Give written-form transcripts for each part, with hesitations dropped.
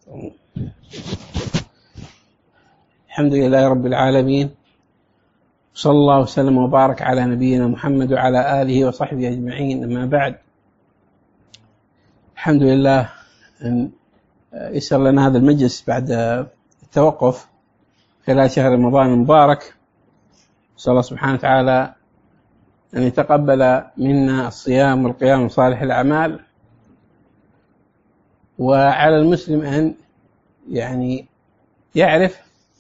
الحمد لله رب العالمين، صلى الله وسلم وبارك على نبينا محمد وعلى آله وصحبه أجمعين. أما بعد، الحمد لله أن يسر لنا هذا المجلس بعد التوقف خلال شهر رمضان المبارك. نسأل الله سبحانه وتعالى أن يتقبل منا الصيام والقيام وصالح الأعمال. وعلى المسلم أن يعرف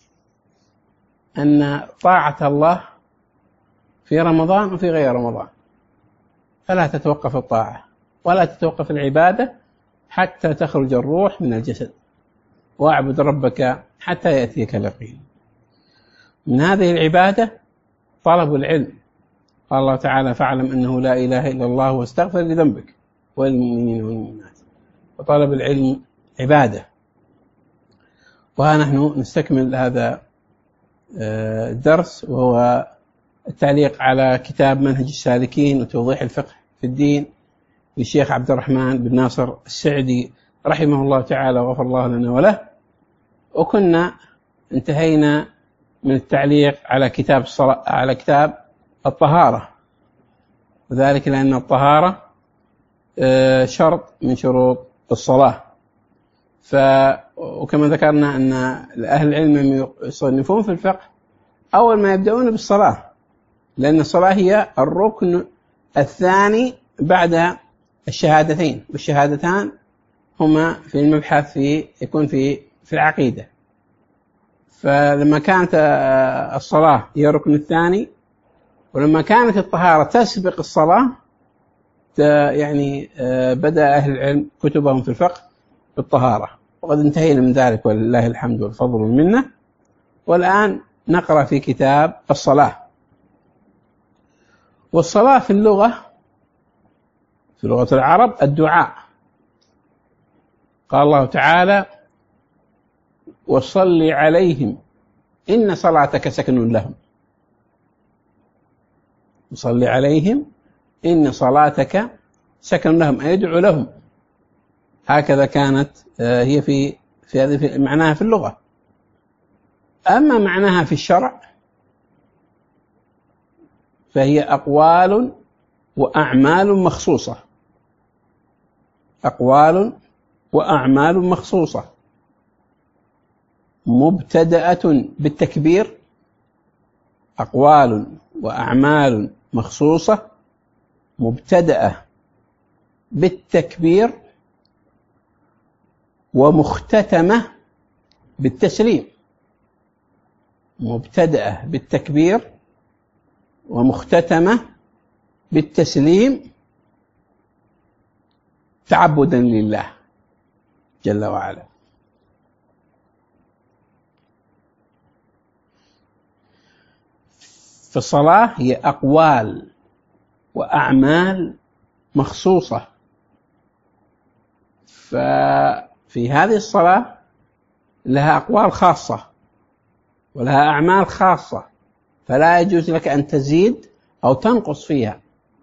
أن طاعة الله في رمضان وفي غير رمضان، فلا تتوقف الطاعة ولا تتوقف العبادة حتى تخرج الروح من الجسد، واعبد ربك حتى يأتيك اليقين. من هذه العبادة طلب العلم. قال الله تعالى: فاعلم أنه لا إله إلا الله واستغفر لذنبك وللمؤمنين والمؤمنات. وطلب العلم عبادة. وها نحن نستكمل هذا الدرس، وهو التعليق على كتاب منهج السالكين وتوضيح الفقه في الدين للشيخ عبد الرحمن بن ناصر السعدي رحمه الله تعالى وغفر الله لنا وله. وكنا انتهينا من التعليق على كتاب الطهارة، وذلك لأن الطهارة شرط من شروط الصلاة. وكما ذكرنا أن أهل العلم يصنفون في الفقه أول ما يبدأون بالصلاة، لأن الصلاة هي الركن الثاني بعد الشهادتين، والشهادتان هما في المبحث يكون في العقيدة. فلما كانت الصلاة هي الركن الثاني، ولما كانت الطهارة تسبق الصلاة، بدأ أهل العلم كتبهم في الفقه بالطهارة، وقد انتهينا من ذلك ولله الحمد والفضل والمنة. والآن نقرأ في كتاب الصلاة. والصلاة في لغة العرب الدعاء. قال الله تعالى: وصل عليهم إن صلاتك سكن لهم. وصل عليهم إن صلاتك سكن لهم، أي يدعو لهم. هكذا كانت هي في هذه معناها في اللغة. أما معناها في الشرع فهي أقوال وأعمال مخصوصة. أقوال وأعمال مخصوصة مبتدأة بالتكبير. أقوال وأعمال مخصوصة مبتدأة بالتكبير ومختتمة بالتسليم. مبتدأة بالتكبير ومختتمة بالتسليم تعبدا لله جل وعلا. فالصلاة هي أقوال وأعمال مخصوصة. ففي هذه الصلاة لها أقوال خاصة ولها أعمال خاصة، فلا يجوز لك أن تزيد أو تنقص فيها.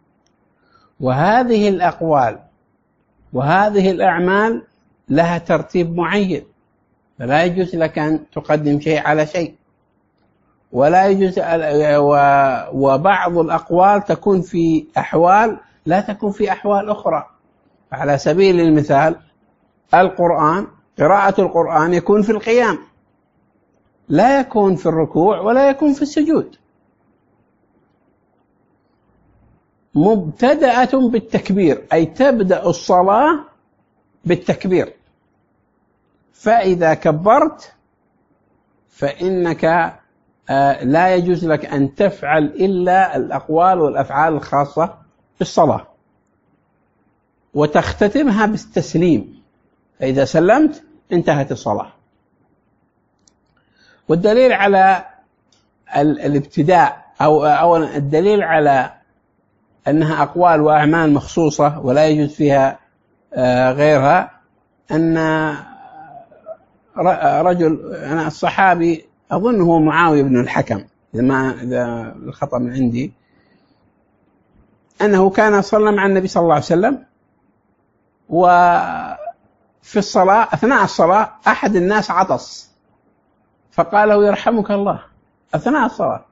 وهذه الأقوال وهذه الأعمال لها ترتيب معين، فلا يجوز لك أن تقدم شيء على شيء، ولا يجوز. وبعض الأقوال تكون في أحوال لا تكون في أحوال أخرى. على سبيل المثال، قراءة القرآن يكون في القيام، لا يكون في الركوع ولا يكون في السجود. مبتدأة بالتكبير، أي تبدأ الصلاة بالتكبير. فإذا كبرت فإنك لا يجوز لك أن تفعل إلا الأقوال والأفعال الخاصة بالصلاة، وتختتمها بالتسليم. فإذا سلمت انتهت الصلاة. والدليل على الابتداء أو الدليل على أنها أقوال وأعمال مخصوصة ولا يجوز فيها غيرها، أن رجل، أنا الصحابي أظن هو معاوية بن الحكم إذا الخطأ من عندي، أنه كان صلى مع النبي صلى الله عليه وسلم، في الصلاة أثناء الصلاة أحد الناس عطس فقال له يرحمك الله أثناء الصلاة.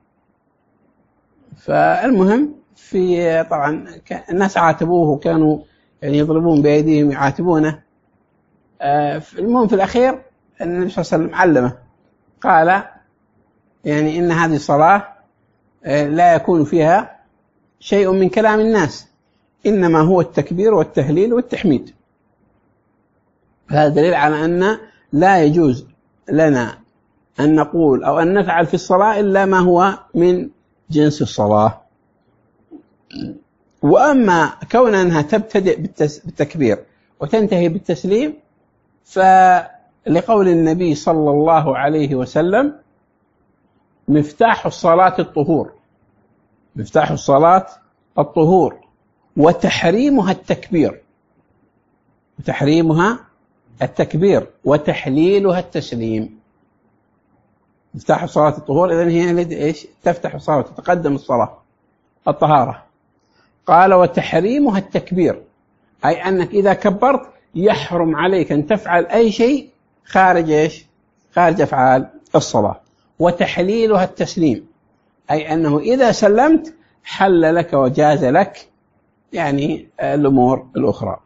فالمهم طبعا الناس عاتبوه وكانوا يعني يضربون بأيديهم يعاتبونه. المهم في الأخير النبي صلى الله عليه وسلم علمه قال يعني إن هذه صلاة لا يكون فيها شيء من كلام الناس، إنما هو التكبير والتهليل والتحميد. هذا دليل على أن لا يجوز لنا أن نقول أو أن نفعل في الصلاة إلا ما هو من جنس الصلاة. وأما كون أنها تبتدئ بالتكبير وتنتهي بالتسليم فلقول النبي صلى الله عليه وسلم مفتاح الصلاة الطهور، مفتاح الصلاة الطهور وتحريمها التكبير، وتحريمها التكبير وتحليلها التسليم. مفتاح الصلاة الطهور إذن هي إيش؟ تفتح الصلاة وتتقدم الصلاة الطهارة. قال وتحريمها التكبير، أي أنك إذا كبرت يحرم عليك أن تفعل أي شيء خارج إيش؟ خارج أفعال الصلاة. وتحليلها التسليم، أي أنه إذا سلمت حل لك وجاز لك يعني الأمور الأخرى.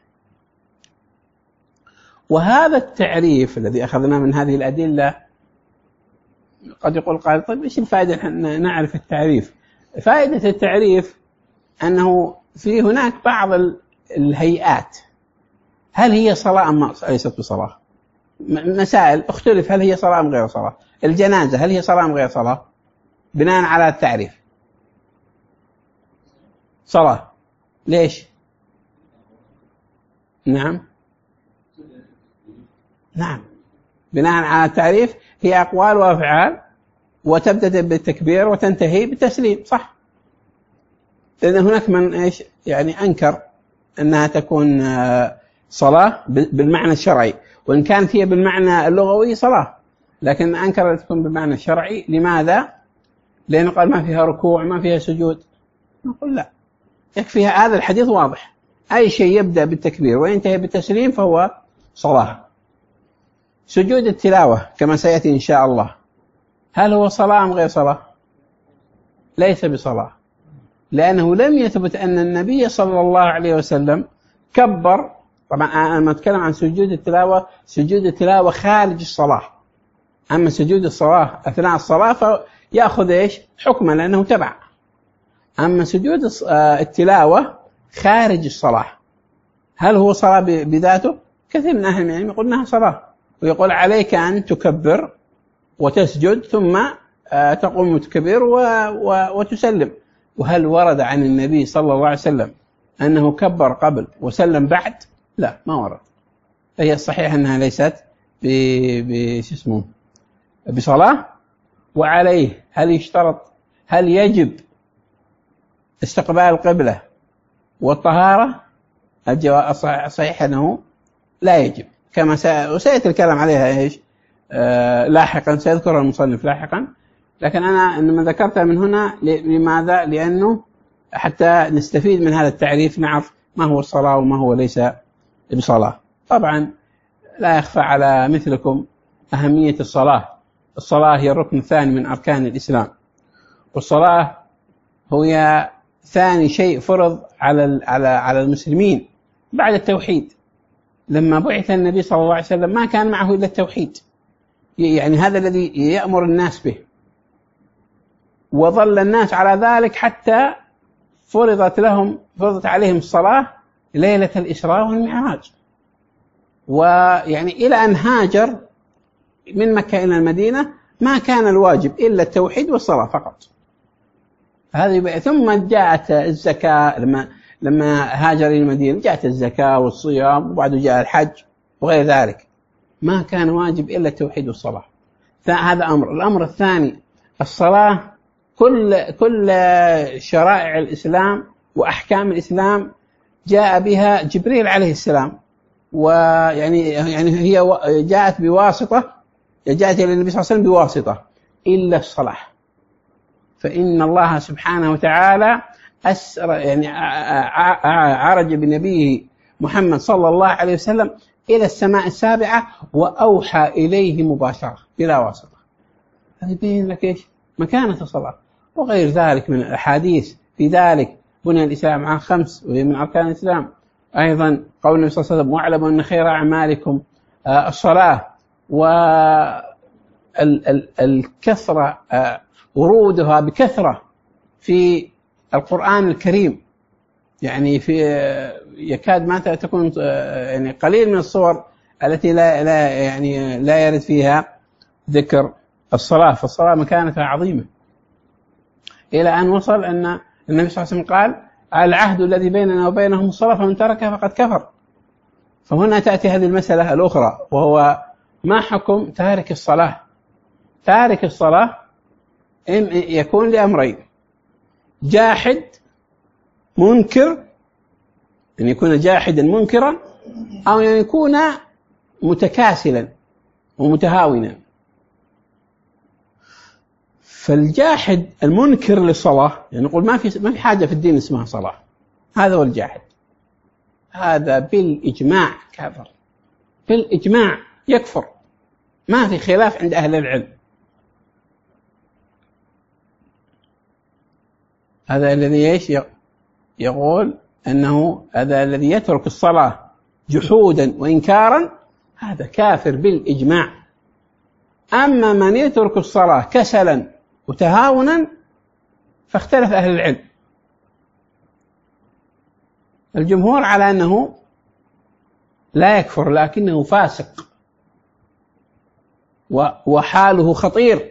وهذا التعريف الذي أخذناه من هذه الأدلة قد يقول قال طيب إيش الفائدة أن نعرف التعريف؟ فائدة التعريف أنه في هناك بعض الهيئات هل هي صلاة أم ليست بصلاة؟ مسائل اختلف هل هي صلاة أم غير صلاة. الجنازة هل هي صلاة أم غير صلاة؟ بناء على التعريف صلاة. ليش؟ نعم بناء على التعريف هي أقوال وأفعال وتبدأ بالتكبير وتنتهي بالتسليم، صح؟ لأن هناك من إيش يعني أنكر أنها تكون صلاة بالمعنى الشرعي، وإن كانت هي بالمعنى اللغوي صلاة، لكن أنكر أن تكون بالمعنى الشرعي. لماذا؟ لأنه قال ما فيها ركوع ما فيها سجود. نقول لا، يكفي هذا الحديث واضح، أي شيء يبدأ بالتكبير وينتهي بالتسليم فهو صلاة. سجود التلاوة كما سيأتي إن شاء الله هل هو صلاة أم غير صلاة؟ ليس بصلاة، لأنه لم يثبت أن النبي صلى الله عليه وسلم كبر. طبعا أنا أتكلم عن سجود التلاوة، سجود التلاوة خارج الصلاة، أما سجود الصلاة أثناء الصلاة فيأخذ إيش حكما لأنه تبع. أما سجود التلاوة خارج الصلاة هل هو صلاة بذاته؟ كثير من أهل العلم يقول أنها صلاة، ويقول عليك أن تكبر وتسجد ثم تقوم تكبر وتسلم. وهل ورد عن النبي صلى الله عليه وسلم أنه كبر قبل وسلم بعد؟ لا، ما ورد. فهي الصحيح أنها ليست بصلاة. وعليه هل يشترط هل يجب استقبال القبلة والطهارة؟ الجواب الصحيح أنه لا يجب، كما سيأتي الكلام عليها إيش لاحقا، سيذكر المصنف لاحقا. لكن أنا إنما ذكرتها من هنا لماذا؟ لأنه حتى نستفيد من هذا التعريف، نعرف ما هو الصلاة وما هو ليس بصلاة. طبعا لا يخفى على مثلكم أهمية الصلاة. الصلاة هي الركن الثاني من أركان الإسلام، والصلاة هي ثاني شيء فرض على المسلمين بعد التوحيد. لما بعث النبي صلى الله عليه وسلم ما كان معه إلا التوحيد، يعني هذا الذي يأمر الناس به، وظل الناس على ذلك حتى فرضت عليهم الصلاة ليلة الإسراء والمعراج. ويعني إلى أن هاجر من مكة إلى المدينة ما كان الواجب إلا التوحيد والصلاة فقط. هذه ثم جاءت الزكاة لما هاجر إلى المدينة، جاءت الزكاة والصيام وبعد جاء الحج وغير ذلك. ما كان واجب إلا التوحيد والصلاة. هذا أمر. الأمر الثاني الصلاة، كل شرائع الإسلام وأحكام الإسلام جاء بها جبريل عليه السلام، ويعني هي جاءت بواسطة، جاءت إلى النبي صلى الله عليه وسلم بواسطة إلا الصلاة. فإن الله سبحانه وتعالى عرج بنبيه محمد صلى الله عليه وسلم إلى السماء السابعة وأوحى إليه مباشرة بلا واسطة. هذا يبين لك إيش مكانة الصلاة. وغير ذلك من الأحاديث في ذلك. بني الإسلام على 5 وهي من أركان الإسلام. أيضا قول النبي صلى الله عليه وسلم: واعلموا أن خير أعمالكم الصلاة. والكثرة ورودها بكثرة في القرآن الكريم، يعني في يكاد ما تكون يعني قليل من الصور التي لا يرد فيها ذكر الصلاة. فالصلاة مكانتها عظيمة، إلى أن وصل أن النبي صلى الله عليه وسلم قال: العهد الذي بيننا وبينهم الصلاة فمن تركها فقد كفر. فهنا تأتي هذه المسألة الأخرى، وهو ما حكم تارك الصلاة. تارك الصلاة يكون لأمرين: جاحد منكر، أن يكون جاحدا منكرا، أو أن يكون متكاسلا ومتهاونا. فالجاحد المنكر للصلاة يعني نقول ما في حاجة في الدين اسمها صلاة، هذا هو الجاحد. هذا بالإجماع كافر، بالإجماع يكفر، ما في خلاف عند أهل العلم. هذا الذي يقول أنه هذا الذي يترك الصلاة جحودا وإنكارا هذا كافر بالإجماع. أما من يترك الصلاة كسلا وتهاونا فاختلف أهل العلم. الجمهور على أنه لا يكفر لكنه فاسق وحاله خطير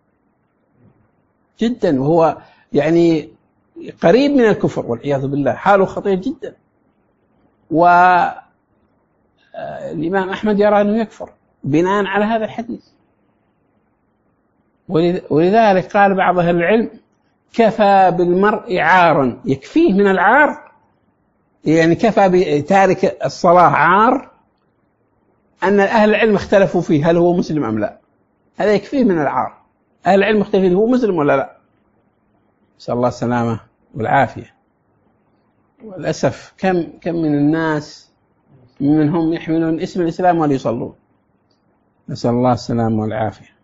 جدا، وهو يعني قريب من الكفر والعياذ بالله، حاله خطير جدا. والإمام أحمد يرى أنه يكفر بناء على هذا الحديث. ولذلك قال بعض أهل العلم: كفى بالمرء عارا، يكفيه من العار، يعني كفى بتارك الصلاة عار أن أهل العلم اختلفوا فيه هل هو مسلم أم لا. هذا يكفيه من العار. أهل العلم مختلفين هو مسلم ولا لا. نسأل الله السلامة والعافية. وللأسف كم من الناس منهم يحملون اسم الإسلام ولا يصلون. نسأل الله السلامة والعافية.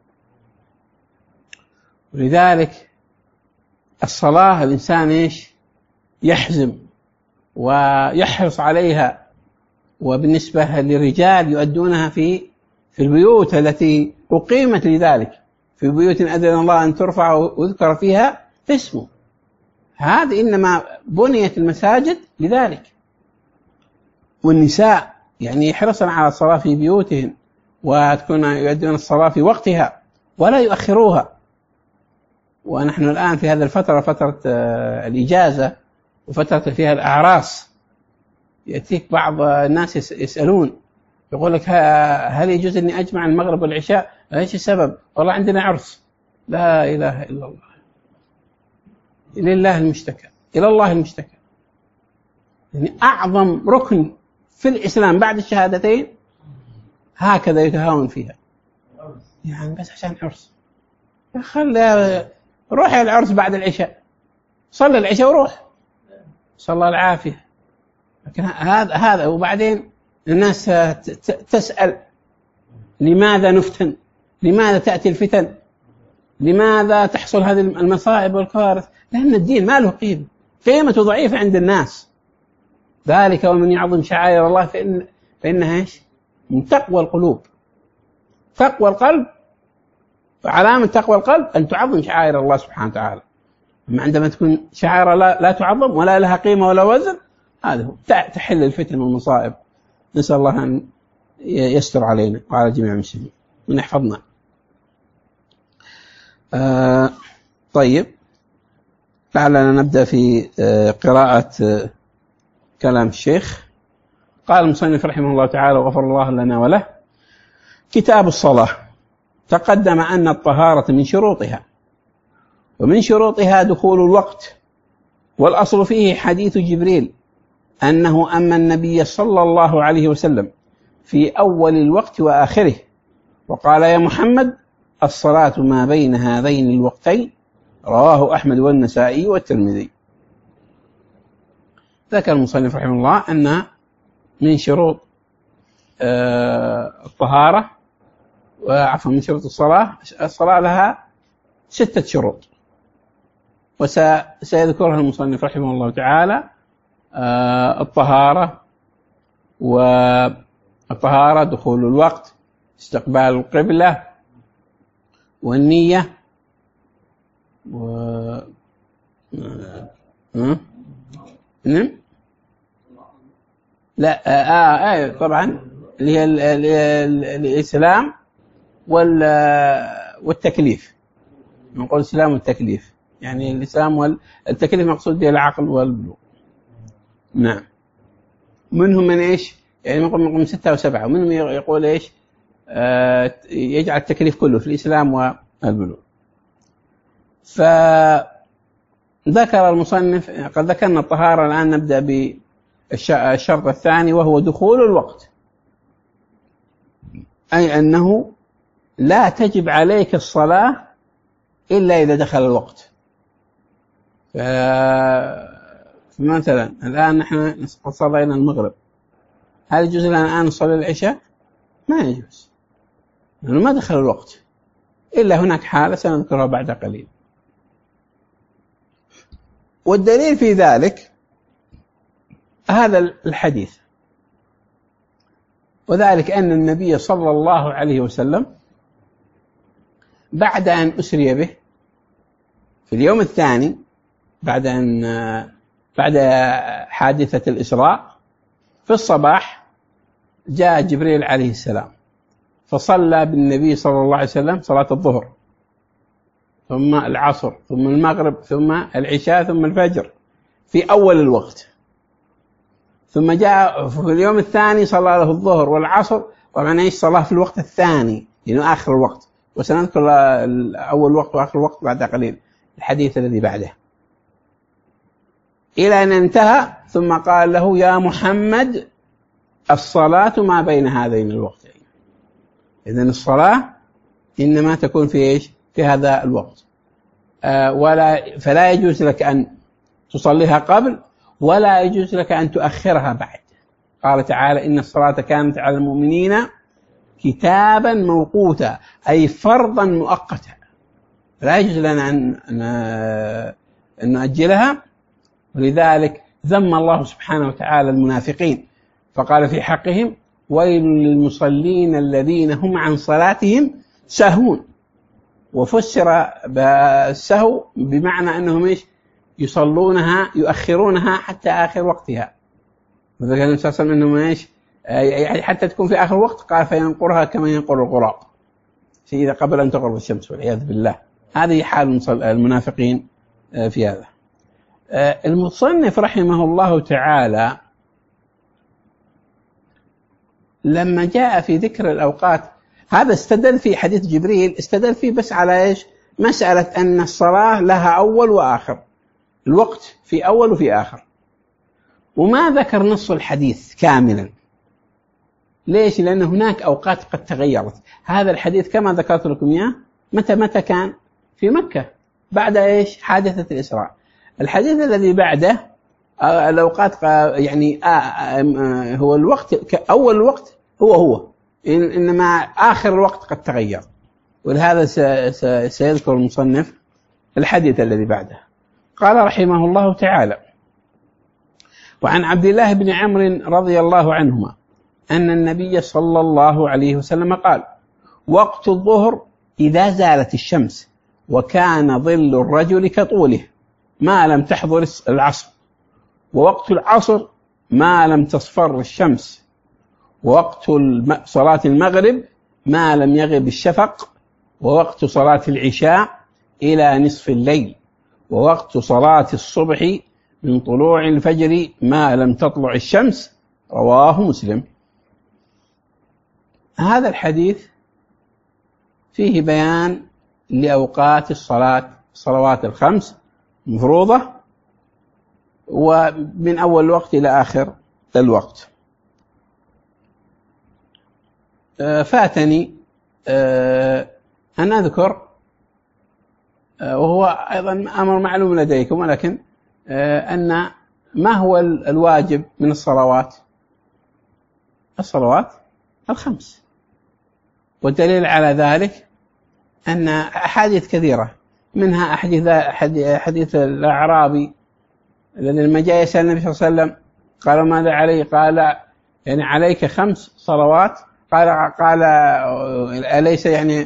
ولذلك الصلاة الإنسان يحزم ويحرص عليها. وبالنسبة للرجال يؤدونها في البيوت التي أقيمت لذلك، في بيوت أذن الله أن ترفع ويذكر فيها اسمه. هذه إنما بنيت المساجد لذلك. والنساء يعني يحرصن على الصلاة في بيوتهن وتكون يؤدون الصلاة في وقتها ولا يؤخروها. ونحن الآن في هذه الفترة، فترة الإجازة وفترة فيها الأعراس، يأتيك بعض الناس يسألون يقول لك: هل يجوز أني أجمع المغرب والعشاء؟ إيش السبب؟ والله عندنا عرس. لا إله إلا الله، لله المشتكى، إلى الله المشتكى. يعني أعظم ركن في الإسلام بعد الشهادتين هكذا يتهاون فيها، يعني بس عشان عرس. خلي روح العرس بعد العشاء، صلي العشاء وروح، صلى الله العافية. لكن هذا وبعدين الناس تسأل: لماذا نفتن؟ لماذا تأتي الفتن؟ لماذا تحصل هذه المصائب والكوارث؟ لأن الدين ما له قيمة، قيمته ضعيفة عند الناس. ذلك ومن يعظم شعائر الله فإنها من تقوى القلوب. تقوى القلب، علامة تقوى القلب أن تعظم شعائر الله سبحانه وتعالى. أما عندما تكون شعائر لا تعظم ولا لها قيمة ولا وزن، هذا هو تحل الفتن والمصائب. نسأل الله أن يستر علينا وعلى جميع المسلمين وأن يحفظنا. طيب، لعلنا نبدأ في قراءة كلام الشيخ. قال المصنف رحمه الله تعالى وغفر الله لنا وله: كتاب الصلاة. تقدم أن الطهارة من شروطها، ومن شروطها دخول الوقت. والأصل فيه حديث جبريل أنه أما النبي صلى الله عليه وسلم في أول الوقت وآخره وقال: يا محمد الصلاة ما بين هذين الوقتين. رواه أحمد والنسائي والترمذي. ذكر المصنف رحمه الله أن من شروط الطهارة، وعفوا من شروط الصلاة لها 6 شروط، وسيذكرها المصنف رحمه الله تعالى. الطهارة دخول الوقت، استقبال القبلة، والنية، نعم لا طبعا اللي هي الإسلام والتكليف. نقول الإسلام والتكليف، يعني الإسلام والتكليف مقصود به العقل والبلوغ. نعم. منهم من إيش؟ يعني من 6 و7، ومنهم يقول إيش؟ يجعل التكليف كله في الإسلام والبلوغ. فذكر المصنف، قد ذكرنا الطهارة، الآن نبدأ بالشرط الثاني وهو دخول الوقت، أي أنه لا تجب عليك الصلاة إلا إذا دخل الوقت. فمثلا الآن نحن قد صلينا المغرب، هل يجوز لنا الآن نصلي العشاء؟ ما يجوز، لأنه ما دخل الوقت، إلا هناك حالة سنذكرها بعد قليل. والدليل في ذلك هذا الحديث، وذلك أن النبي صلى الله عليه وسلم بعد أن أسري به في اليوم الثاني بعد حادثة الإسراء، في الصباح جاء جبريل عليه السلام فصلى بالنبي صلى الله عليه وسلم صلاة الظهر، ثم العصر، ثم المغرب، ثم العشاء، ثم الفجر في أول الوقت. ثم جاء في اليوم الثاني صلى له الظهر والعصر، طبعا ايش صلاه في الوقت الثاني لأنه آخر الوقت، وسنذكر أول وقت وآخر وقت بعد قليل الحديث الذي بعده، إلى أن انتهى. ثم قال له يا محمد الصلاة ما بين هذين الوقتين. إذن الصلاة إنما تكون في إيش؟ في هذا الوقت، فلا يجوز لك أن تصليها قبل، ولا يجوز لك أن تؤخرها بعد. قال تعالى إن الصلاة كانت على المؤمنين كتابا موقوتا، أي فرضا مؤقتا، لا يجوز لنا أن نؤجلها. ولذلك ذم الله سبحانه وتعالى المنافقين فقال في حقهم ويل للمصلين الذين هم عن صلاتهم ساهون. وفسر بالسهو بمعنى أنهم إيش؟ يصلونها يؤخرونها حتى آخر وقتها. وذلك النبي صلى الله عليه وسلم أنهم إيش؟ يعني حتى تكون في آخر وقت، قال فينقرها كما ينقر الغراب إذا قبل أن تغرب الشمس، والعياذ بالله. هذه حال المنافقين في هذا. المصنف رحمه الله تعالى لما جاء في ذكر الأوقات، هذا استدل في حديث جبريل، استدل فيه بس على إيش؟ مسألة أن الصلاة لها أول وآخر، الوقت في أول وفي آخر، وما ذكر نص الحديث كاملا. ليش؟ لأن هناك أوقات قد تغيرت. هذا الحديث كما ذكرت لكم إياه متى كان؟ في مكة بعد إيش؟ حادثة الإسراء. الحديث الذي بعده الأوقات يعني هو الوقت، أول الوقت هو إنما آخر الوقت قد تغير. ولهذا سيذكر المصنف الحديث الذي بعده. قال رحمه الله تعالى وعن عبد الله بن عمرو رضي الله عنهما أن النبي صلى الله عليه وسلم قال وقت الظهر إذا زالت الشمس وكان ظل الرجل كطوله ما لم تحضر العصر، ووقت العصر ما لم تصفر الشمس، ووقت صلاة المغرب ما لم يغب الشفق، ووقت صلاة العشاء إلى نصف الليل، ووقت صلاة الصبح من طلوع الفجر ما لم تطلع الشمس. رواه مسلم. هذا الحديث فيه بيان لأوقات الصلوات الخمس مفروضة، ومن أول الوقت إلى آخر الوقت. فاتني أن أذكر، وهو أيضا أمر معلوم لديكم، ولكن أن ما هو الواجب من الصلوات؟ الخمس. والدليل على ذلك أن أحاديث كثيرة، منها حديث الأعرابي الذي لما جاء يسأل النبي صلى الله عليه وسلم قال ماذا علي؟ قال يعني عليك 5 صلوات. قال أليس يعني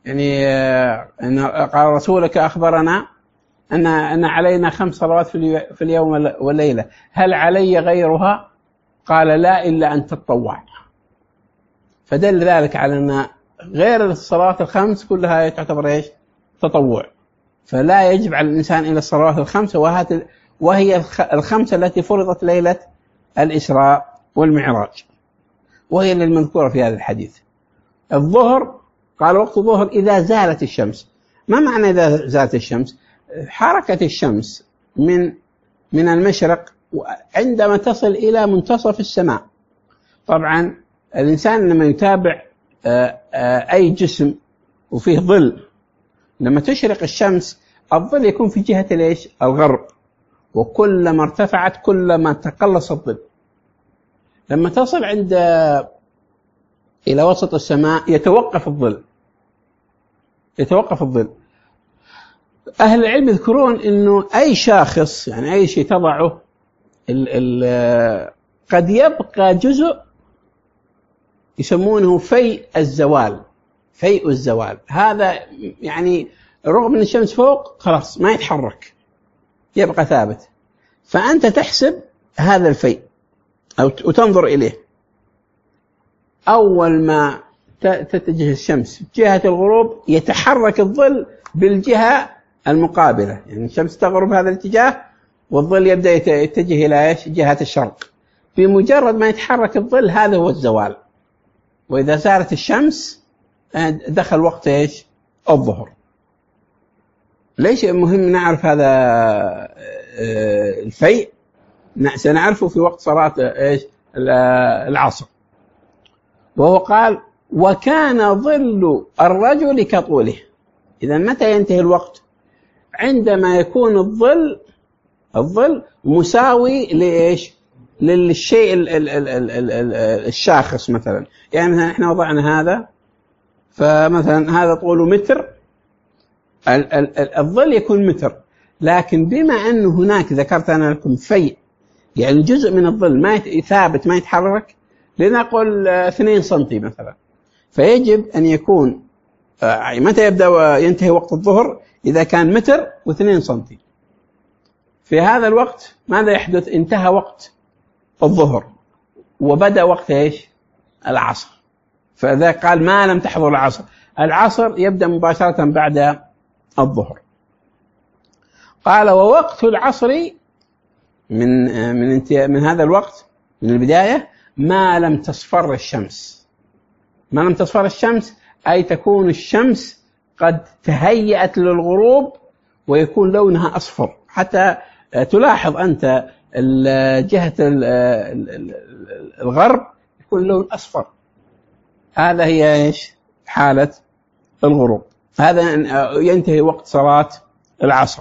قال رسولك أخبرنا أن علينا 5 صلوات في اليوم والليلة، هل علي غيرها؟ قال لا إلا أن تتطوع. فدل ذلك على أن غير الصلوات ال5 كلها تعتبر إيش؟ تطوع. فلا يجب على الإنسان إلا الصلوات ال5، وهي ال5 التي فرضت ليلة الإسراء والمعراج، وهي المذكورة في هذا الحديث. الظهر قال وقت الظهر إذا زالت الشمس. ما معنى إذا زالت الشمس؟ حركة الشمس من المشرق عندما تصل إلى منتصف السماء. طبعا الإنسان لما يتابع أي جسم وفيه ظل، لما تشرق الشمس الظل يكون في جهة ليش؟ الغرب، وكلما ارتفعت كلما تقلص الظل. لما تصل إلى وسط السماء يتوقف الظل. أهل العلم يذكرون أنه أي شاخص يعني أي شيء تضعه قد يبقى جزء يسمونه فيء الزوال. هذا يعني رغم أن الشمس فوق خلاص ما يتحرك، يبقى ثابت. فأنت تحسب هذا الفيء وتنظر إليه. أول ما تتجه الشمس جهة الغروب يتحرك الظل بالجهة المقابلة، يعني الشمس تغرب هذا الاتجاه والظل يبدأ يتجه إلى إيش؟ جهة الشرق. بمجرد ما يتحرك الظل هذا هو الزوال. وإذا زالت الشمس دخل وقت إيش؟ الظهر. ليش مهم نعرف هذا الفيء؟ سنعرفه في وقت صلاة إيش؟ العصر. وهو قال وكان ظل الرجل كطوله. إذا متى ينتهي الوقت؟ عندما يكون الظل مساوي لإيش؟ للشيء الشاخص. مثلا يعني مثلا احنا وضعنا هذا، فمثلا هذا طوله متر، الظل يكون متر، لكن بما أنه هناك ذكرت أنا لكم فيء، يعني جزء من الظل ما ثابت ما يتحرك، لنقل 2 سنتي مثلا، فيجب أن يكون متى يبدأ ينتهي وقت الظهر؟ إذا كان متر و2 سنتي. في هذا الوقت ماذا يحدث؟ انتهى وقت الظهر وبدأ وقت إيش؟ العصر. فإذا قال ما لم تحضر العصر يبدأ مباشرة بعد الظهر. قال ووقت العصر من هذا الوقت من البداية ما لم تصفر الشمس. ما لم تصفر الشمس أي تكون الشمس قد تهيأت للغروب ويكون لونها أصفر، حتى تلاحظ أنت جهة الغرب يكون لون أصفر. هذا هي إيش؟ حالة الغروب. هذا ينتهي وقت صلاة العصر.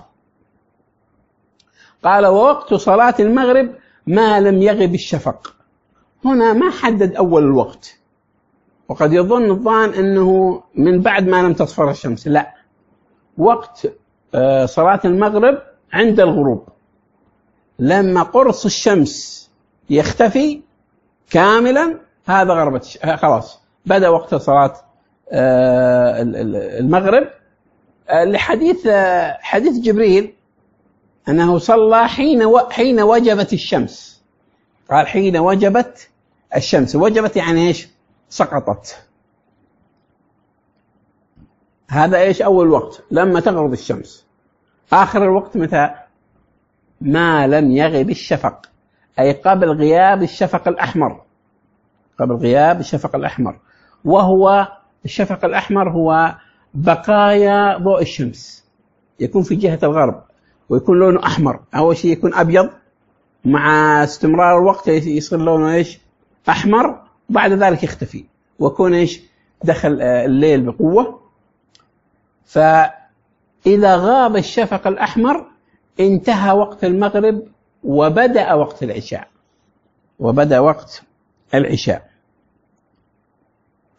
قال ووقت صلاة المغرب ما لم يغب الشفق. هنا ما حدد أول الوقت، وقد يظن الظان أنه من بعد ما لم تصفر الشمس. لا، وقت صلاة المغرب عند الغروب، لما قرص الشمس يختفي كاملا هذا غربت خلاص بدأ وقت صلاة المغرب. حديث جبريل أنه صلى حين وجبت الشمس. قال حين وجبت الشمس. وجبت يعني إيش؟ سقطت. هذا إيش؟ أول وقت لما تغرب الشمس. آخر الوقت متى؟ ما لم يغب الشفق، أي قبل غياب الشفق الأحمر. قبل غياب الشفق الأحمر، وهو الشفق الأحمر هو بقايا ضوء الشمس، يكون في جهة الغرب ويكون لونه أحمر. أول شيء يكون أبيض، مع استمرار الوقت يصير لونه إيش؟ أحمر، بعد ذلك يختفي ويكون إيش؟ دخل الليل بقوة. فإذا غاب الشفق الأحمر انتهى وقت المغرب وبدأ وقت العشاء.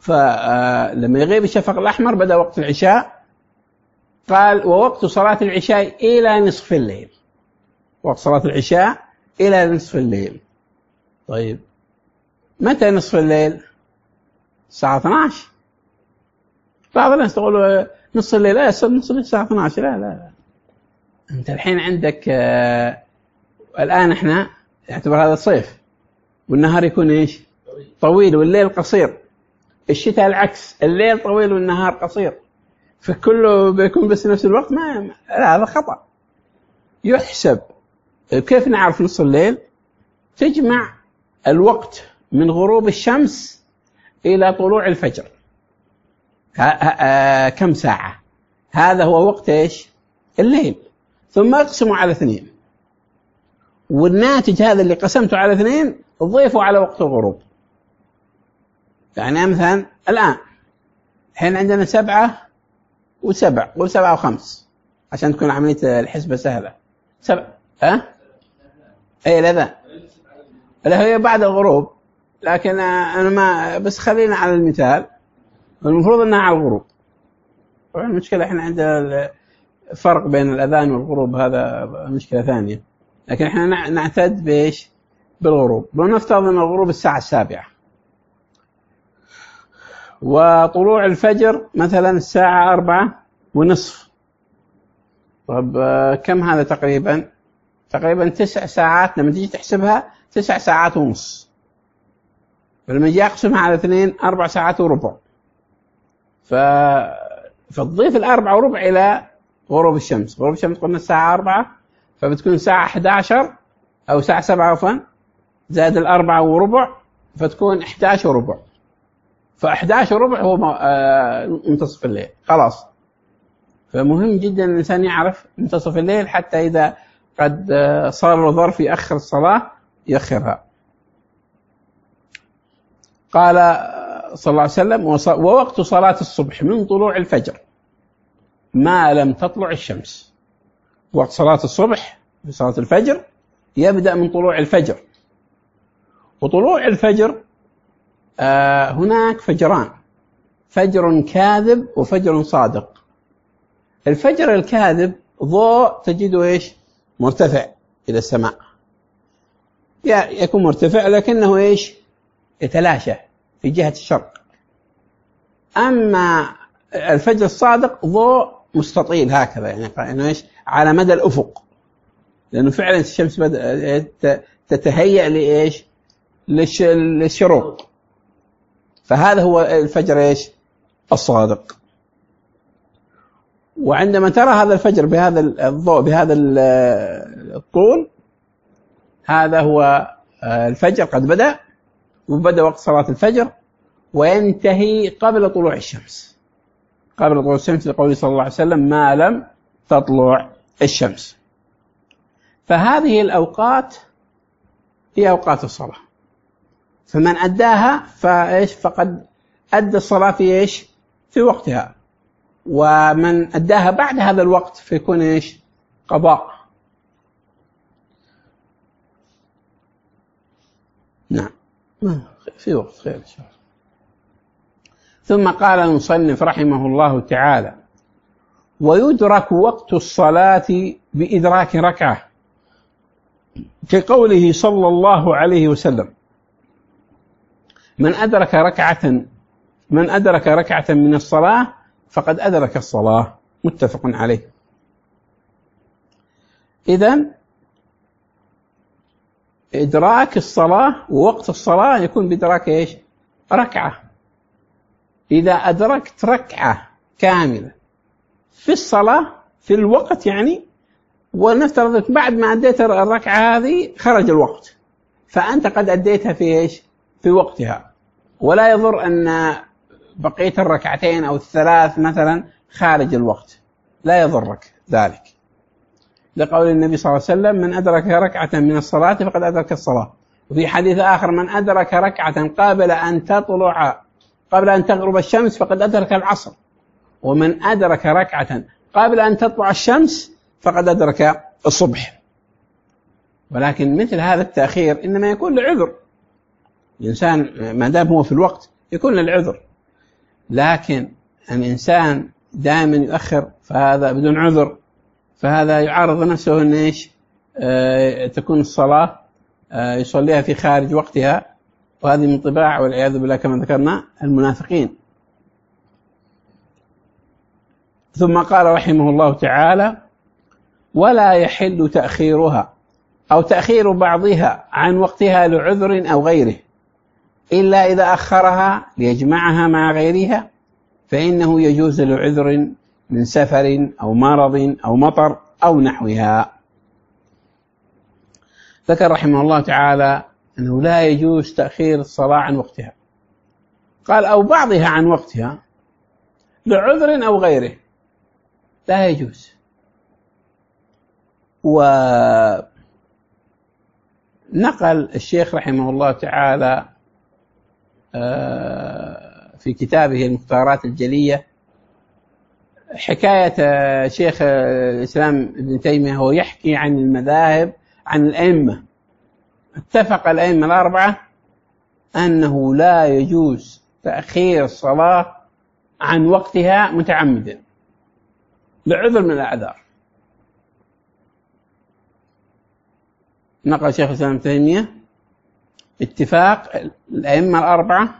فلما يغيب الشفق الأحمر بدأ وقت العشاء. قال ووقت صلاة العشاء إلى نصف الليل، وقت صلاة العشاء إلى نصف الليل. طيب متى نصف الليل؟ الساعة 12. بعض الناس تقول نصف الليل، لا نصف الليل الساعة 12. لا لا لا، أنت الحين عندك الآن إحنا يعتبر هذا الصيف، والنهار يكون إيش؟ طويل والليل قصير. الشتاء العكس، الليل طويل والنهار قصير، فكله بيكون بس نفس الوقت. لا، هذا خطأ. يحسب. كيف نعرف نصف الليل؟ تجمع الوقت من غروب الشمس إلى طلوع الفجر. كم ساعة؟ هذا هو وقت إيش؟ الليل. ثم اقسموا على 2، والناتج هذا اللي قسمته على 2 ضيفوا على وقت الغروب. يعني مثلا الآن الحين عندنا 7 و7، قول 7 و5 عشان تكون عملية الحسبة سهلة. 7 أي لا هي بعد الغروب، لكن أنا ما بس خلينا على المثال، المفروض أنها على الغروب. طبعا المشكلة إحنا عندنا فرق بين الأذان والغروب، هذا مشكلة ثانية، لكن إحنا نعتد بإيش؟ بالغروب. ونفترض أن الغروب الساعة 7، وطلوع الفجر مثلا الساعة 4:30. طب كم هذا تقريبا؟ تقريبا 9 ساعات. لما تيجي تحسبها 9 ساعات ونص، فلما يجي أقسمها على 2 4 ساعات وربع. فتضيف 4 وربع إلى غروب الشمس. غروب الشمس قلنا الساعة 4، فبتكون ساعة 11 أو ساعة 7 عفوا، زائد 4 وربع، فتكون 11 وربع. ف11 وربع هو منتصف الليل خلاص. فمهم جدا الإنسان يعرف منتصف الليل، حتى إذا قد صار له ظرف يأخر الصلاة يأخرها. قال صلى الله عليه وسلم ووقت صلاة الصبح من طلوع الفجر ما لم تطلع الشمس. وقت صلاة الصبح في صلاة الفجر يبدأ من طلوع الفجر. وطلوع الفجر هناك فجران، فجر كاذب وفجر صادق. الفجر الكاذب ضوء تجده إيش؟ مرتفع إلى السماء، يكون مرتفع لكنه إيش؟ يتلاشى في جهة الشرق. أما الفجر الصادق ضوء مستطيل هكذا، يعني إيش؟ على مدى الأفق، لأنه فعلا الشمس بدأت تتهيأ لإيش؟ للشروق. فهذا هو الفجر إيش؟ الصادق. وعندما ترى هذا الفجر بهذا الضوء بهذا الطول، هذا هو الفجر قد بدأ، وبدأ وقت صلاة الفجر، وينتهي قبل طلوع الشمس. قبل طلوع الشمس لقوله صلى الله عليه وسلم ما لم تطلع الشمس. فهذه الأوقات هي أوقات الصلاة، فمن أداها فإيش؟ فقد أدى الصلاة في إيش؟ في وقتها. ومن أداها بعد هذا الوقت فيكون إيش؟ قضاء. نعم في وقت خير إن شاء الله. ثم قال المصنف رحمه الله تعالى ويدرك وقت الصلاة بإدراك ركعة، كقوله صلى الله عليه وسلم من أدرك ركعة من الصلاة فقد أدرك الصلاة، متفق عليه. إذن إدراك الصلاة ووقت الصلاة يكون بإدراك إيش؟ ركعة. إذا أدركت ركعة كاملة في الصلاة في الوقت يعني، ونفترض بعد ما أديت الركعة هذه خرج الوقت، فأنت قد أديتها في إيش؟ في وقتها، ولا يضر أن بقية الركعتين أو الثلاث مثلا خارج الوقت، لا يضرك ذلك، لقول النبي صلى الله عليه وسلم من أدرك ركعة من الصلاة فقد أدرك الصلاة. وفي حديث آخر من أدرك ركعة قبل أن تغرب الشمس فقد أدرك العصر، ومن أدرك ركعة قبل أن تطلع الشمس فقد أدرك الصبح. ولكن مثل هذا التأخير إنما يكون لعذر، الإنسان ما دام هو في الوقت يكون للعذر. لكن الإنسان دائما يؤخر فهذا بدون عذر، فهذا يعرض نفسه أن إيش تكون الصلاة يصليها في خارج وقتها، وهذه من طباع والعياذ بالله كما ذكرنا المنافقين. ثم قال رحمه الله تعالى: ولا يحل تأخيرها أو تأخير بعضها عن وقتها لعذر أو غيره إلا إذا أخرها ليجمعها مع غيرها، فإنه يجوز لعذر من سفر أو مرض أو مطر أو نحوها. ذكر رحمه الله تعالى أنه لا يجوز تأخير الصلاة عن وقتها، قال أو بعضها عن وقتها لعذر أو غيره، لا يجوز. ونقل الشيخ رحمه الله تعالى في كتابه المختارات الجلية حكاية شيخ الإسلام ابن تيمية، هو يحكي عن المذاهب عن الأئمة. اتفق الأئمة الأربعة أنه لا يجوز تأخير الصلاة عن وقتها متعمدا لعذر من الأعذار. نقل شيخ الإسلام ابن تيمية اتفاق الأئمة الأربعة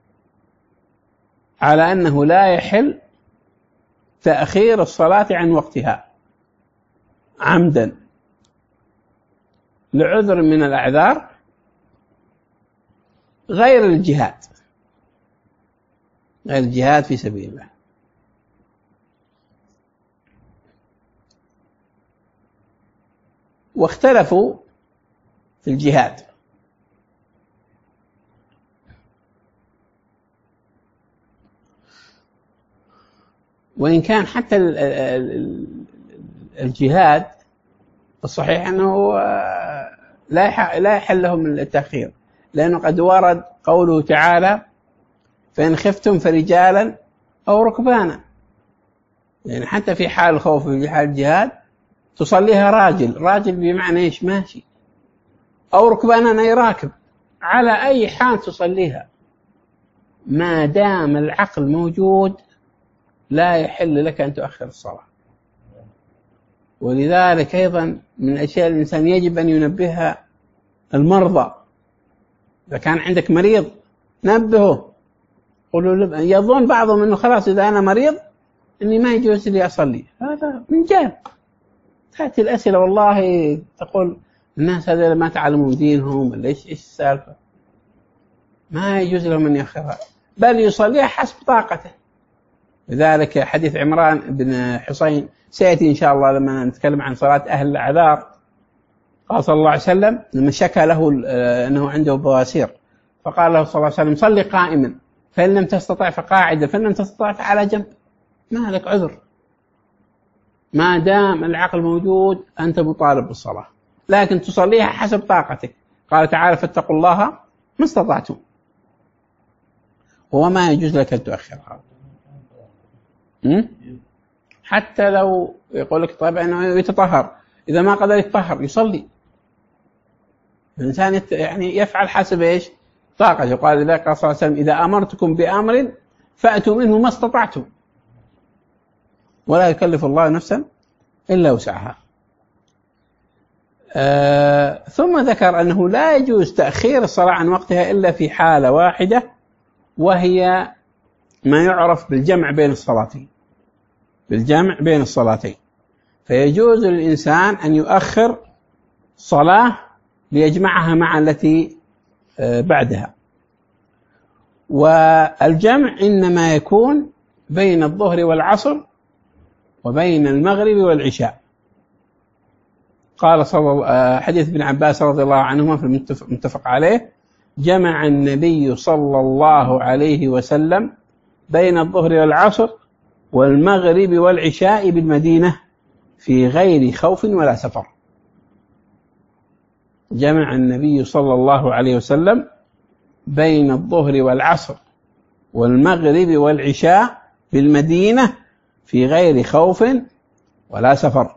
على أنه لا يحل تأخير الصلاة عن وقتها عمدا لعذر من الأعذار غير الجهاد، غير الجهاد في سبيل الله. واختلفوا في الجهاد، وإن كان حتى الجهاد الصحيح أنه لا يحل لهم التأخير، لأنه قد ورد قوله تعالى: فإن خفتم فرجالا أو ركبانا. يعني حتى في حال الخوف في حال الجهاد تصليها راجل بمعنى إيش؟ ماشي، أو ركبانا أي راكب، على أي حال تصليها ما دام العقل موجود لا يحل لك أن تؤخر الصلاة. ولذلك أيضا من الأشياء الإنسان يجب أن ينبهها المرضى. إذا كان عندك مريض نبهه، قولوا. يظن بعضهم أنه خلاص إذا أنا مريض أني ما يجوز لي أصلي، هذا من جهل. تأتي الأسئلة والله تقول الناس هذول ما تعلمون دينهم، إيش السالفة؟ ما يجوز لهم أن يأخرها، بل يصليها حسب طاقته. لذلك حديث عمران بن حصين سيأتي إن شاء الله لما نتكلم عن صلاة أهل الأعذار. قال صلى الله عليه وسلم لما شكى له أنه عنده بواسير، فقال له صلى الله عليه وسلم: صلي قائما، فإن لم تستطع فقاعدا، فإن لم تستطع فعلى جنب، ما لك عذر. ما دام العقل موجود أنت مطالب بالصلاة، لكن تصليها حسب طاقتك. قال تعالى: فاتقوا الله ما استطعتم، وما يجوز لك أن تؤخرها. حتى لو يقول لك طيب أنه يتطهر، إذا ما قدر يتطهر يصلي. الإنسان يعني يفعل حسب إيش؟ طاقته. قال لذلك قال صلى الله عليه وسلم: إذا أمرتكم بأمر فأتوا منه ما استطعتم، ولا يكلف الله نفسا إلا وسعها. ثم ذكر أنه لا يجوز تأخير الصلاة عن وقتها إلا في حالة واحدة، وهي ما يعرف بالجمع بين الصلاتين، بالجمع بين الصلاتين. فيجوز للإنسان أن يؤخر صلاة ليجمعها مع التي بعدها. والجمع إنما يكون بين الظهر والعصر وبين المغرب والعشاء. قال حديث ابن عباس رضي الله عنهما في المتفق عليه: جمع النبي صلى الله عليه وسلم بين الظهر والعصر والمغرب والعشاء بالمدينة في غير خوف ولا سفر. جمع النبي صلى الله عليه وسلم بين الظهر والعصر والمغرب والعشاء بالمدينة في غير خوف ولا سفر.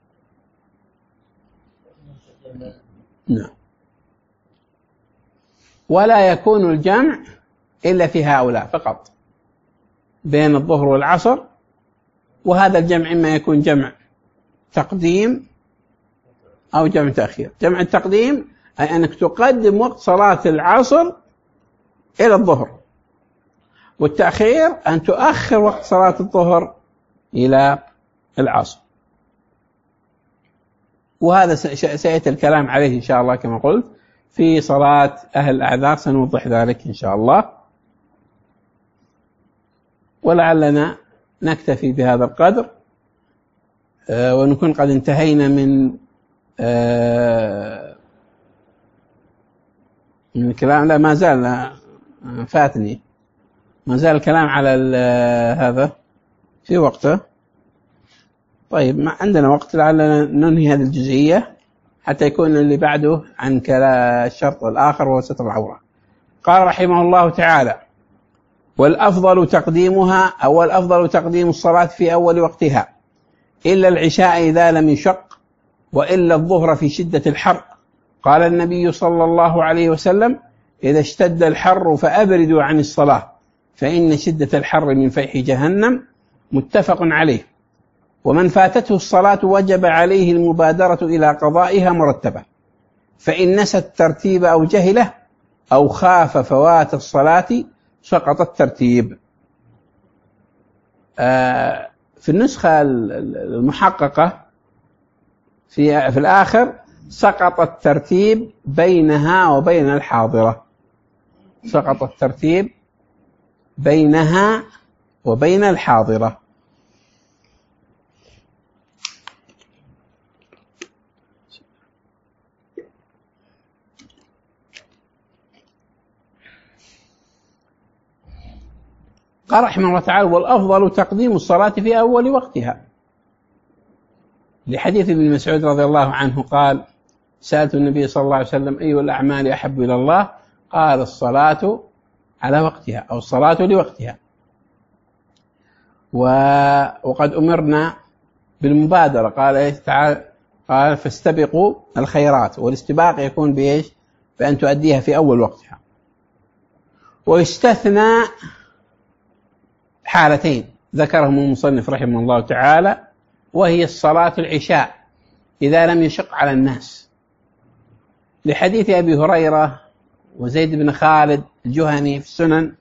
نعم. ولا يكون الجمع إلا في هؤلاء فقط، بين الظهر والعصر، وهذا الجمع إما يكون جمع تقديم أو جمع تأخير. جمع التقديم أي أنك تقدم وقت صلاة العصر إلى الظهر، والتأخير أن تؤخر وقت صلاة الظهر إلى العصر. وهذا سيأتي الكلام عليه إن شاء الله كما قلت في صلاة أهل الأعذار، سنوضح ذلك إن شاء الله. ولعلنا نكتفي بهذا القدر ونكون قد انتهينا من الكلام. لا ما زال فاتني، ما زال الكلام على هذا في وقته. طيب ما عندنا وقت، لعلنا ننهي هذه الجزئية حتى يكون اللي بعده عن الشرط الآخر وهو ستر العورة. قال رحمه الله تعالى: والأفضل تقديمها أو الأفضل تقديم الصلاة في أول وقتها إلا العشاء إذا لم يشق، وإلا الظهر في شدة الحر. قال النبي صلى الله عليه وسلم: إذا اشتد الحر فأبردوا عن الصلاة فإن شدة الحر من فيح جهنم. متفق عليه. ومن فاتته الصلاة وجب عليه المبادرة إلى قضائها مرتبة، فإن نسى الترتيب أو جهله أو خاف فوات الصلاة سقط الترتيب. في النسخة المحققة في الآخر سقط الترتيب بينها وبين الحاضرة، سقط الترتيب بينها وبين الحاضرة. قال رحمه الله تعالى: والأفضل تقديم الصلاة في أول وقتها، لحديث ابن مسعود رضي الله عنه قال: سألت النبي صلى الله عليه وسلم: أي الأعمال أحب إلى الله؟ قال: الصلاة على وقتها أو الصلاة لوقتها. وقد أمرنا بالمبادرة، قال تعالى: قال: فاستبقوا الخيرات. والاستباق يكون بإيش؟ بأن تؤديها في أول وقتها. ويستثنى حالتين ذكرهم المصنف رحمه الله تعالى، وهي الصلاة العشاء إذا لم يشق على الناس، لحديث أبي هريرة وزيد بن خالد الجهني في السنن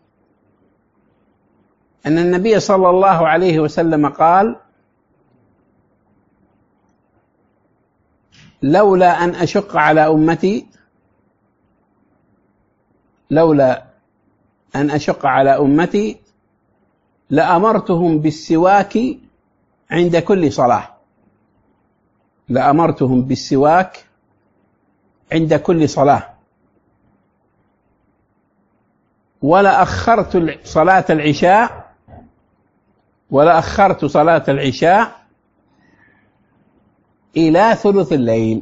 أن النبي صلى الله عليه وسلم قال: لولا أن أشق على أمتي لأمرتهم بالسواك عند كل صلاة، لأمرتهم بالسواك عند كل صلاة، ولأخرت صلاة العشاء إلى ثلث الليل.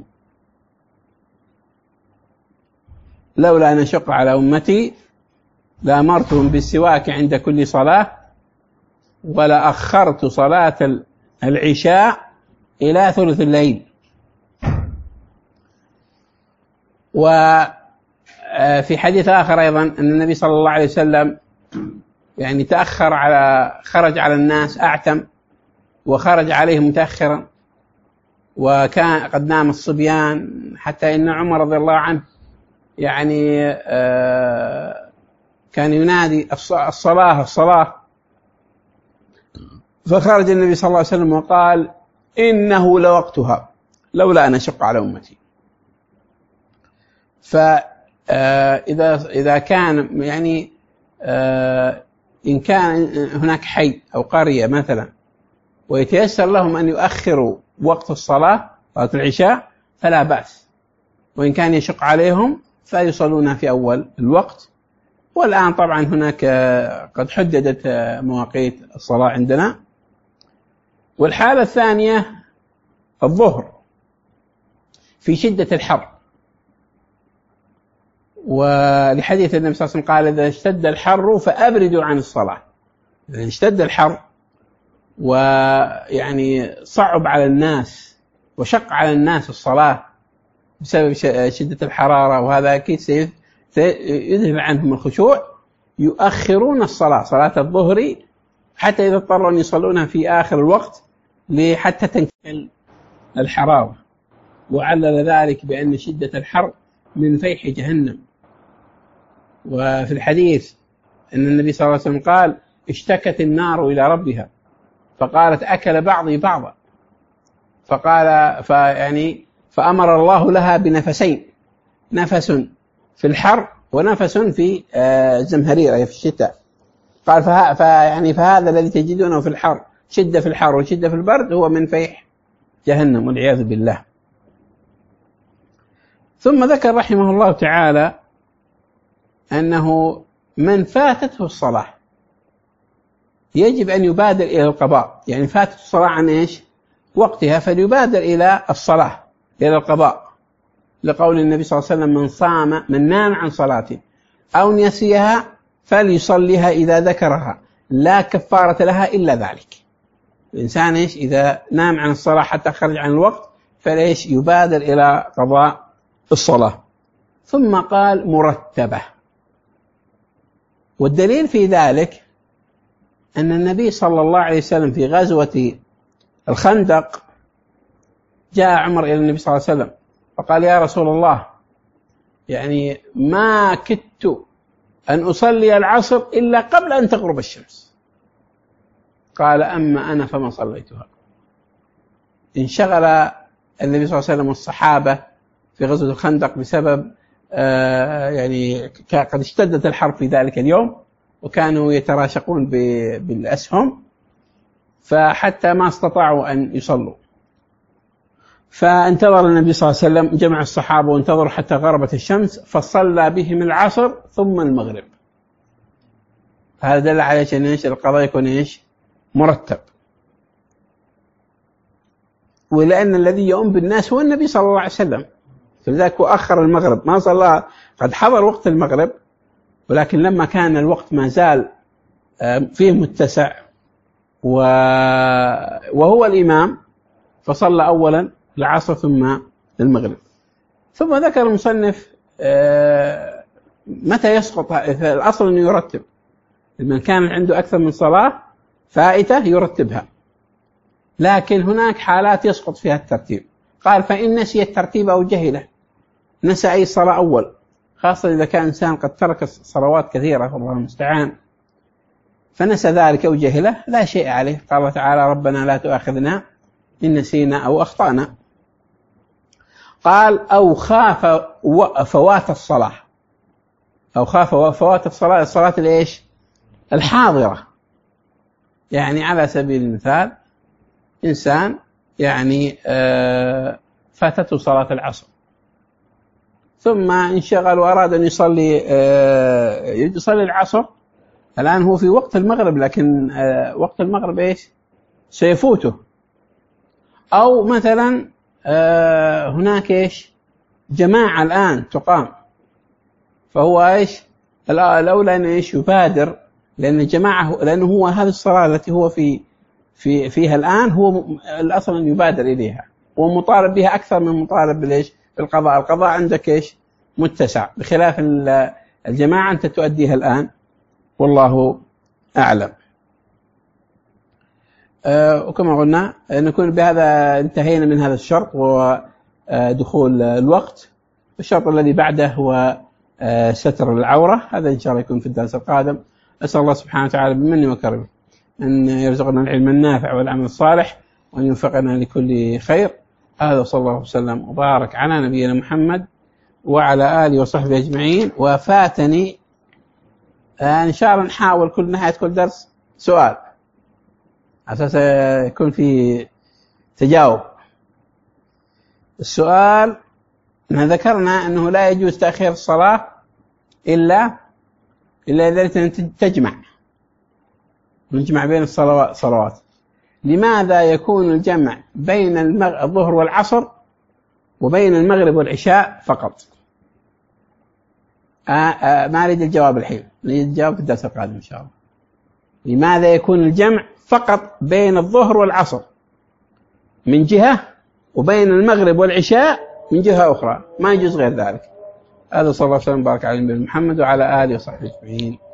لولا أن أشق على أمتي لأمرتهم بالسواك عند كل صلاة، ولأخرت صلاة العشاء إلى ثلث الليل. وفي حديث آخر أيضا أن النبي صلى الله عليه وسلم يعني خرج على الناس أعتم، وخرج عليهم متأخرا، وكان قد نام الصبيان، حتى إن عمر رضي الله عنه يعني كان ينادي: الصلاة الصلاة. فخرج النبي صلى الله عليه وسلم وقال: إنه لوقتها لولا أن أشق على أمتي. فإذا كان يعني إن كان هناك حي أو قرية مثلا ويتيسر لهم أن يؤخروا وقت الصلاة العشاء فلا بأس، وإن كان يشق عليهم فيصلون في أول الوقت. والآن طبعا هناك قد حددت مواقيت الصلاة عندنا. والحالة الثانية الظهر في شدة الحر، ولحديث النبي صلى الله عليه وسلم قال: إذا اشتد الحر فأبردوا عن الصلاة. إذا اشتد الحر ويعني صعب على الناس وشق على الناس الصلاة بسبب شدة الحرارة، وهذا أكيد سيذهب عنهم الخشوع، يؤخرون الصلاة، صلاة الظهر حتى إذا اضطروا أن يصلونها في آخر الوقت حتى تنكمل الحرارة. وعلل ذلك بأن شدة الحر من فيح جهنم. وفي الحديث أن النبي صلى الله عليه وسلم قال: اشتكت النار إلى ربها فقالت: أكل بعضي بعضا. فأمر الله لها بنفسين، نفس في الحر ونفس في الزمهرير أي في الشتاء. قال فهذا الذي تجدونه في الحر، شدة في الحر وشدة في البرد، هو من فيح جهنم والعياذ بالله. ثم ذكر رحمه الله تعالى أنه من فاتته الصلاة يجب أن يبادر إلى القضاء، يعني فاتته الصلاة عن إيش؟ وقتها، فليبادر إلى الصلاة، إلى القضاء، لقول النبي صلى الله عليه وسلم: من نام عن صلاته أو نسيها فليصليها إذا ذكرها لا كفارة لها إلا ذلك. الإنسان إيش؟ إذا نام عن الصلاة حتى خرج عن الوقت فليش يبادر إلى قضاء الصلاة. ثم قال: مرتبة. والدليل في ذلك أن النبي صلى الله عليه وسلم في غزوة الخندق جاء عمر إلى النبي صلى الله عليه وسلم فقال: يا رسول الله، يعني ما كدت أن أصلي العصر إلا قبل أن تغرب الشمس. قال: أما أنا فما صليتها. انشغل النبي صلى الله عليه وسلم والصحابة في غزوة الخندق بسبب قد اشتدت الحرب في ذلك اليوم، وكانوا يتراشقون بالأسهم، فحتى ما استطاعوا أن يصلوا. فانتظر النبي صلى الله عليه وسلم، جمع الصحابة وانتظروا حتى غربت الشمس، فصلى بهم العصر ثم المغرب. هذا دل على أن القضاء يكون مرتب. ولأن الذي يؤم بالناس هو النبي صلى الله عليه وسلم، فلذلك أخر المغرب، ما صلى، قد حضر وقت المغرب، ولكن لما كان الوقت ما زال فيه متسع وهو الإمام فصلى أولا العصر ثم المغرب. ثم ذكر المصنف متى يسقط. الأصل أنه يرتب، من كان عنده أكثر من صلاة فائتة يرتبها، لكن هناك حالات يسقط فيها الترتيب. قال: فإن نسي الترتيب أو جهله، نسى أي صلاة أول، خاصة إذا كان إنسان قد ترك صلوات كثيرة والله المستعان، فنسى ذلك أو جهله لا شيء عليه. قال الله تعالى: ربنا لا تؤاخذنا إن نسينا أو أخطأنا. قال: أو خاف فوات الصلاة، أو خاف فوات الصلاة، الصلاة الإيش؟ الحاضرة. يعني على سبيل المثال إنسان فاتته صلاة العصر ثم انشغل وأراد أن يصلي العصر، الآن هو في وقت المغرب، لكن وقت المغرب إيش؟ سيفوته. أو مثلا هناك إيش؟ جماعة الآن تقام، فهو إيش؟ الأولى أن إيش؟ يبادر، لأن الجماعة، لأنه هو هذه الصلاة التي هو فيها الآن، هو الأصل أن يبادر إليها، ومطالب بها أكثر من مطالب بالإيش؟ بالقضاء. القضاء عندك إيش؟ متسع، بخلاف الجماعة أنت تؤديها الآن، والله أعلم. وكما قلنا نكون بهذا انتهينا من هذا الشرط ودخول الوقت. الشرط الذي بعده هو ستر العورة، هذا إن شاء الله يكون في الدرس القادم. أسأل الله سبحانه وتعالى بمنه وكرمه أن يرزقنا العلم النافع والعمل الصالح، وأن يوفقنا لكل خير. هذا صلى الله وسلم وبارك على نبينا محمد وعلى آله وصحبه أجمعين. وفاتني إن شاء الله نحاول كل نهاية كل درس سؤال، على أساس يكون في تجاوب. السؤال: ذكرنا أنه لا يجوز تأخير الصلاة إلا إذا تجمع بين الصلوات. لماذا يكون الجمع بين الظهر والعصر وبين المغرب والعشاء فقط؟ ما أريد الجواب الحين، نريد الجواب في الدرس القادم إن شاء الله. لماذا يكون الجمع فقط بين الظهر والعصر من جهة، وبين المغرب والعشاء من جهة أخرى؟ ما يجوز غير ذلك. هذا صلى الله عليه وسلم بارك على نبينا محمد وعلى آله وصحبه أجمعين.